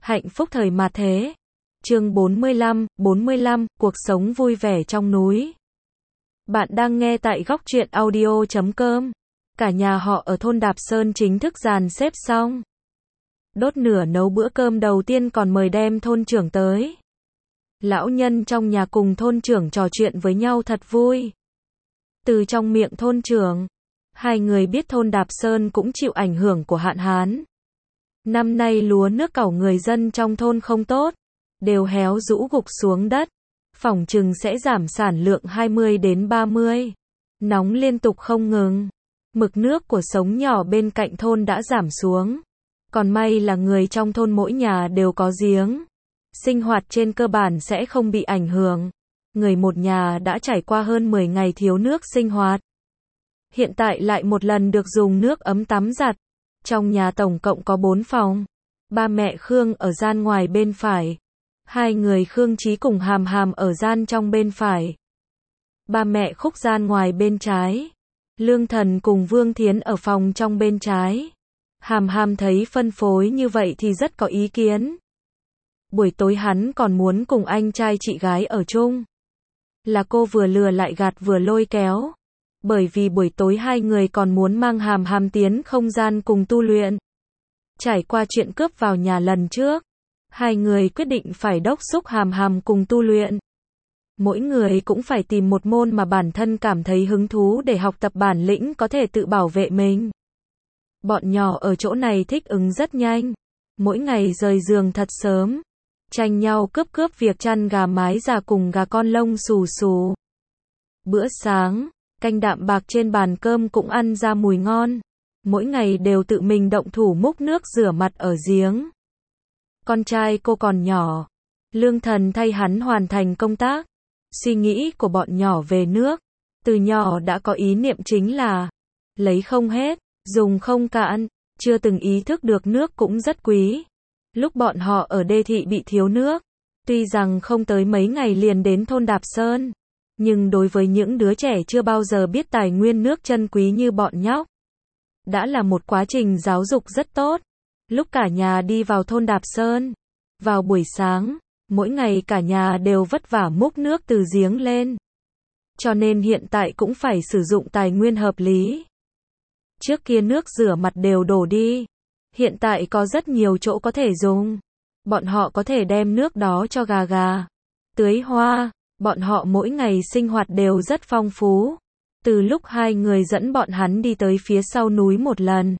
Hạnh phúc thời mạt thế. Chương 45, cuộc sống vui vẻ trong núi. Bạn đang nghe tại góc truyện audio.com. Cả nhà họ ở thôn Đạp Sơn chính thức dàn xếp xong. Đốt lửa nấu bữa cơm đầu tiên còn mời đem thôn trưởng tới. Lão nhân trong nhà cùng thôn trưởng trò chuyện với nhau thật vui. Từ trong miệng thôn trưởng, hai người biết thôn Đạp Sơn cũng chịu ảnh hưởng của hạn hán. Năm nay lúa nước cẩu người dân trong thôn không tốt, đều héo rũ gục xuống đất, phỏng chừng sẽ giảm sản lượng 20 đến 30. Nóng liên tục không ngừng. Mực nước của sống nhỏ bên cạnh thôn đã giảm xuống. Còn may là người trong thôn mỗi nhà đều có giếng. Sinh hoạt trên cơ bản sẽ không bị ảnh hưởng. Người một nhà đã trải qua hơn 10 ngày thiếu nước sinh hoạt. Hiện tại lại một lần được dùng nước ấm tắm giặt. Trong nhà tổng cộng có 4 phòng. Ba mẹ Khương ở gian ngoài bên phải. Hai người Khương Chí cùng Hàm Hàm ở gian trong bên phải. Ba mẹ Khúc gian ngoài bên trái. Lương Thần cùng Vương Thiến ở phòng trong bên trái. Hàm Hàm thấy phân phối như vậy thì rất có ý kiến. Buổi tối hắn còn muốn cùng anh trai chị gái ở chung. Là cô vừa lừa lại gạt vừa lôi kéo. Bởi vì buổi tối hai người còn muốn mang Hàm Hàm tiến không gian cùng tu luyện. Trải qua chuyện cướp vào nhà lần trước, hai người quyết định phải đốc thúc Hàm Hàm cùng tu luyện. Mỗi người cũng phải tìm một môn mà bản thân cảm thấy hứng thú để học tập bản lĩnh có thể tự bảo vệ mình. Bọn nhỏ ở chỗ này thích ứng rất nhanh. Mỗi ngày rời giường thật sớm. Tranh nhau cướp việc chăn gà mái già cùng gà con lông xù xù. Bữa sáng, canh đạm bạc trên bàn cơm cũng ăn ra mùi ngon. Mỗi ngày đều tự mình động thủ múc nước rửa mặt ở giếng. Con trai cô còn nhỏ. Lương Thần thay hắn hoàn thành công tác. Suy nghĩ của bọn nhỏ về nước. Từ nhỏ đã có ý niệm chính là lấy không hết, dùng không cạn. Chưa từng ý thức được nước cũng rất quý. Lúc bọn họ ở đê thị bị thiếu nước. Tuy rằng không tới mấy ngày liền đến thôn Đạp Sơn. Nhưng đối với những đứa trẻ chưa bao giờ biết tài nguyên nước chân quý như bọn nhóc, đã là một quá trình giáo dục rất tốt. Lúc cả nhà đi vào thôn Đạp Sơn, vào buổi sáng, mỗi ngày cả nhà đều vất vả múc nước từ giếng lên. Cho nên hiện tại cũng phải sử dụng tài nguyên hợp lý. Trước kia nước rửa mặt đều đổ đi. Hiện tại có rất nhiều chỗ có thể dùng. Bọn họ có thể đem nước đó cho gà, tưới hoa. Bọn họ mỗi ngày sinh hoạt đều rất phong phú. Từ lúc hai người dẫn bọn hắn đi tới phía sau núi một lần,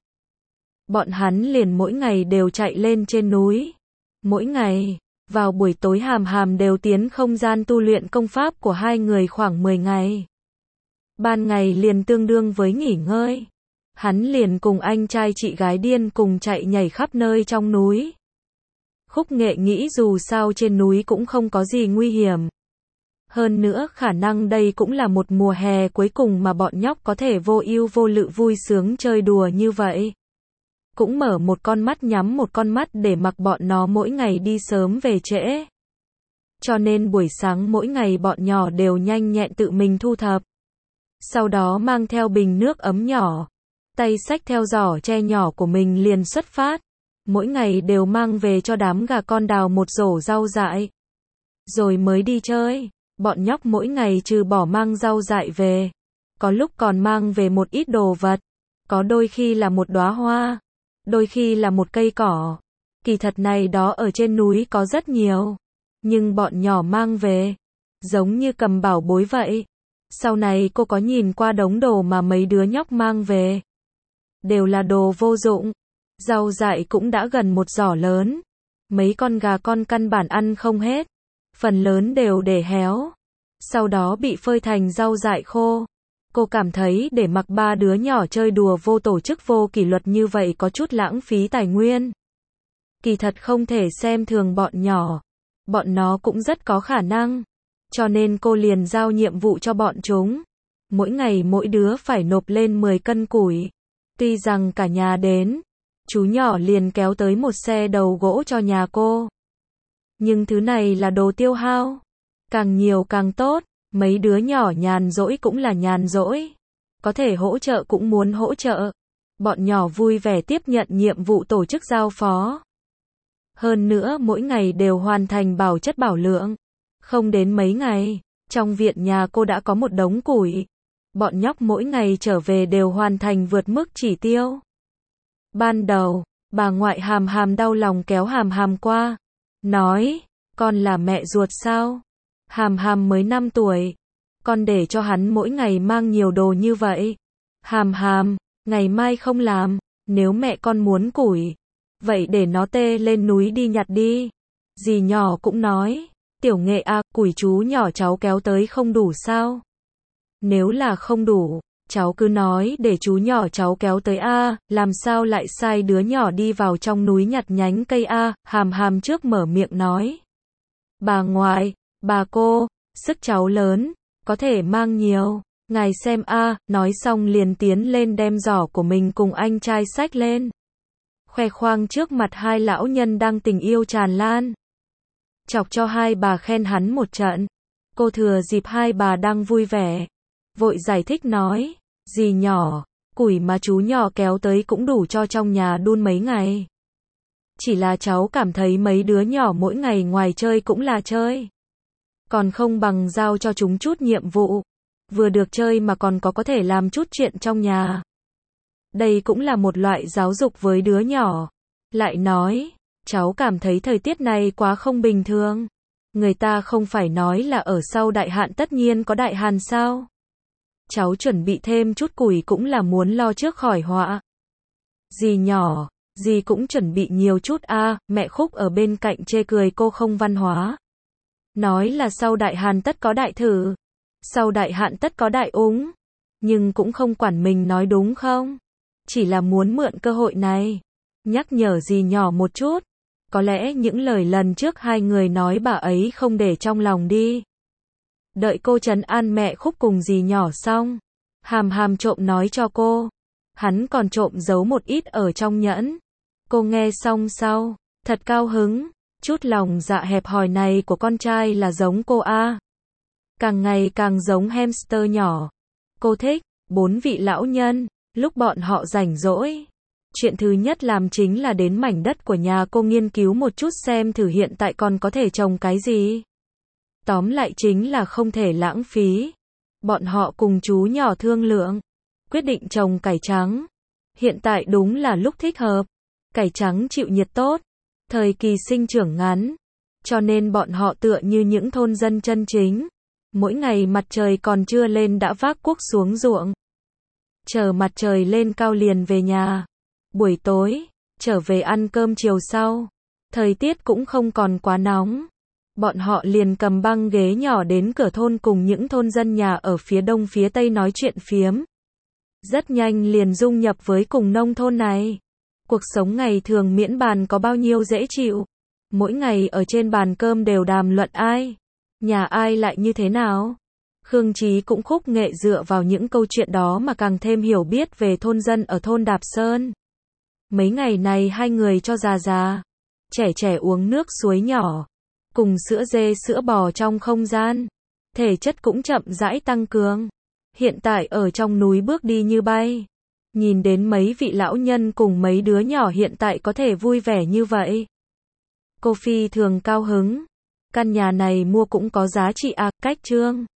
bọn hắn liền mỗi ngày đều chạy lên trên núi. Mỗi ngày, vào buổi tối Hàm Hàm đều tiến không gian tu luyện công pháp của hai người khoảng 10 ngày. Ban ngày liền tương đương với nghỉ ngơi. Hắn liền cùng anh trai chị gái điên cùng chạy nhảy khắp nơi trong núi. Khúc Nghệ nghĩ dù sao trên núi cũng không có gì nguy hiểm. Hơn nữa khả năng đây cũng là một mùa hè cuối cùng mà bọn nhóc có thể vô ưu vô lự vui sướng chơi đùa như vậy. Cũng mở một con mắt nhắm một con mắt để mặc bọn nó mỗi ngày đi sớm về trễ. Cho nên buổi sáng mỗi ngày bọn nhỏ đều nhanh nhẹn tự mình thu thập. Sau đó mang theo bình nước ấm nhỏ, tay xách theo giỏ tre nhỏ của mình liền xuất phát. Mỗi ngày đều mang về cho đám gà con đào một rổ rau dại. Rồi mới đi chơi. Bọn nhóc mỗi ngày trừ bỏ mang rau dại về, có lúc còn mang về một ít đồ vật. Có đôi khi là một đóa hoa, đôi khi là một cây cỏ. Kỳ thật này đó ở trên núi có rất nhiều. Nhưng bọn nhỏ mang về, giống như cầm bảo bối vậy. Sau này cô có nhìn qua đống đồ mà mấy đứa nhóc mang về. Đều là đồ vô dụng. Rau dại cũng đã gần một giỏ lớn. Mấy con gà con căn bản ăn không hết. Phần lớn đều để héo. Sau đó bị phơi thành rau dại khô. Cô cảm thấy để mặc ba đứa nhỏ chơi đùa vô tổ chức vô kỷ luật như vậy có chút lãng phí tài nguyên. Kỳ thật không thể xem thường bọn nhỏ. Bọn nó cũng rất có khả năng. Cho nên cô liền giao nhiệm vụ cho bọn chúng. Mỗi ngày mỗi đứa phải nộp lên 10 cân củi. Tuy rằng cả nhà đến, chú nhỏ liền kéo tới một xe đầu gỗ cho nhà cô. Nhưng thứ này là đồ tiêu hao. Càng nhiều càng tốt. Mấy đứa nhỏ nhàn rỗi cũng là nhàn rỗi. Có thể hỗ trợ cũng muốn hỗ trợ. Bọn nhỏ vui vẻ tiếp nhận nhiệm vụ tổ chức giao phó. Hơn nữa mỗi ngày đều hoàn thành bảo chất bảo lượng. Không đến mấy ngày, trong viện nhà cô đã có một đống củi. Bọn nhóc mỗi ngày trở về đều hoàn thành vượt mức chỉ tiêu. Ban đầu, bà ngoại Hàm Hàm đau lòng kéo Hàm Hàm qua, nói, con là mẹ ruột sao? Hàm Hàm mới 5 tuổi, con để cho hắn mỗi ngày mang nhiều đồ như vậy. Hàm Hàm, ngày mai không làm, nếu mẹ con muốn củi, vậy để nó tê lên núi đi nhặt đi. Dì nhỏ cũng nói, Tiểu Nghệ à, củi chú nhỏ cháu kéo tới không đủ sao? Nếu là không đủ, cháu cứ nói để chú nhỏ cháu kéo tới a, làm sao lại sai đứa nhỏ đi vào trong núi nhặt nhánh cây a? Hàm Hàm trước mở miệng nói. Bà ngoại, bà cô, sức cháu lớn, có thể mang nhiều, ngài xem a, nói xong liền tiến lên đem giỏ của mình cùng anh trai xách lên. Khoe khoang trước mặt hai lão nhân đang tình yêu tràn lan. Chọc cho hai bà khen hắn một trận. Cô thừa dịp hai bà đang vui vẻ, vội giải thích nói, dì nhỏ, củi mà chú nhỏ kéo tới cũng đủ cho trong nhà đun mấy ngày. Chỉ là cháu cảm thấy mấy đứa nhỏ mỗi ngày ngoài chơi cũng là chơi. Còn không bằng giao cho chúng chút nhiệm vụ. Vừa được chơi mà còn có thể làm chút chuyện trong nhà. Đây cũng là một loại giáo dục với đứa nhỏ. Lại nói, cháu cảm thấy thời tiết này quá không bình thường. Người ta không phải nói là ở sau đại hạn tất nhiên có đại hàn sao? Cháu chuẩn bị thêm chút củi cũng là muốn lo trước khỏi họa. Dì nhỏ, dì cũng chuẩn bị nhiều chút a, mẹ Khúc ở bên cạnh chê cười cô không văn hóa. Nói là sau đại hàn tất có đại thử, sau đại hạn tất có đại úng, nhưng cũng không quản mình nói đúng không? Chỉ là muốn mượn cơ hội này, nhắc nhở dì nhỏ một chút. Có lẽ những lời lần trước hai người nói bà ấy không để trong lòng đi. Đợi cô trấn an mẹ Khúc cùng dì nhỏ xong, Hàm Hàm trộm nói cho cô, hắn còn trộm giấu một ít ở trong nhẫn. Cô nghe xong sau, thật cao hứng, chút lòng dạ hẹp hòi này của con trai là giống cô a. Càng ngày càng giống hamster nhỏ. Cô thích, 4 vị lão nhân, lúc bọn họ rảnh rỗi. Chuyện thứ nhất làm chính là đến mảnh đất của nhà cô nghiên cứu một chút xem thử hiện tại còn có thể trồng cái gì. Tóm lại chính là không thể lãng phí. Bọn họ cùng chú nhỏ thương lượng, quyết định trồng cải trắng. Hiện tại đúng là lúc thích hợp. Cải trắng chịu nhiệt tốt, thời kỳ sinh trưởng ngắn, cho nên bọn họ tựa như những thôn dân chân chính. Mỗi ngày mặt trời còn chưa lên đã vác cuốc xuống ruộng. Chờ mặt trời lên cao liền về nhà. Buổi tối, trở về ăn cơm chiều sau. Thời tiết cũng không còn quá nóng. Bọn họ liền cầm băng ghế nhỏ đến cửa thôn cùng những thôn dân nhà ở phía đông phía tây nói chuyện phiếm. Rất nhanh liền dung nhập với cùng nông thôn này. Cuộc sống ngày thường miễn bàn có bao nhiêu dễ chịu. Mỗi ngày ở trên bàn cơm đều đàm luận ai, nhà ai lại như thế nào. Khương Chí cũng Khúc Nghệ dựa vào những câu chuyện đó mà càng thêm hiểu biết về thôn dân ở thôn Đạp Sơn. Mấy ngày này hai người cho già trẻ uống nước suối nhỏ, cùng sữa dê sữa bò trong không gian. Thể chất cũng chậm rãi tăng cường. Hiện tại ở trong núi bước đi như bay. Nhìn đến mấy vị lão nhân cùng mấy đứa nhỏ hiện tại có thể vui vẻ như vậy. Cô phi thường cao hứng. Căn nhà này mua cũng có giá trị à, cách trương.